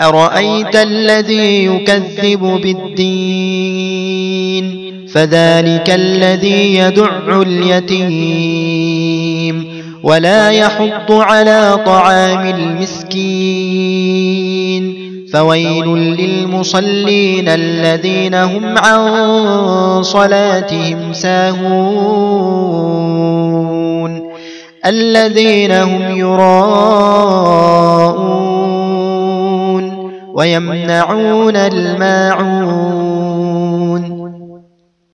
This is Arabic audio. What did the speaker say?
أرأيت الذي يكذب بالدين فذلك الذي يدع اليتيم ولا يحض على طعام المسكين فويل للمصلين الذين هم عن صلاتهم ساهون الذين هم يراءون ويمنعون الماعون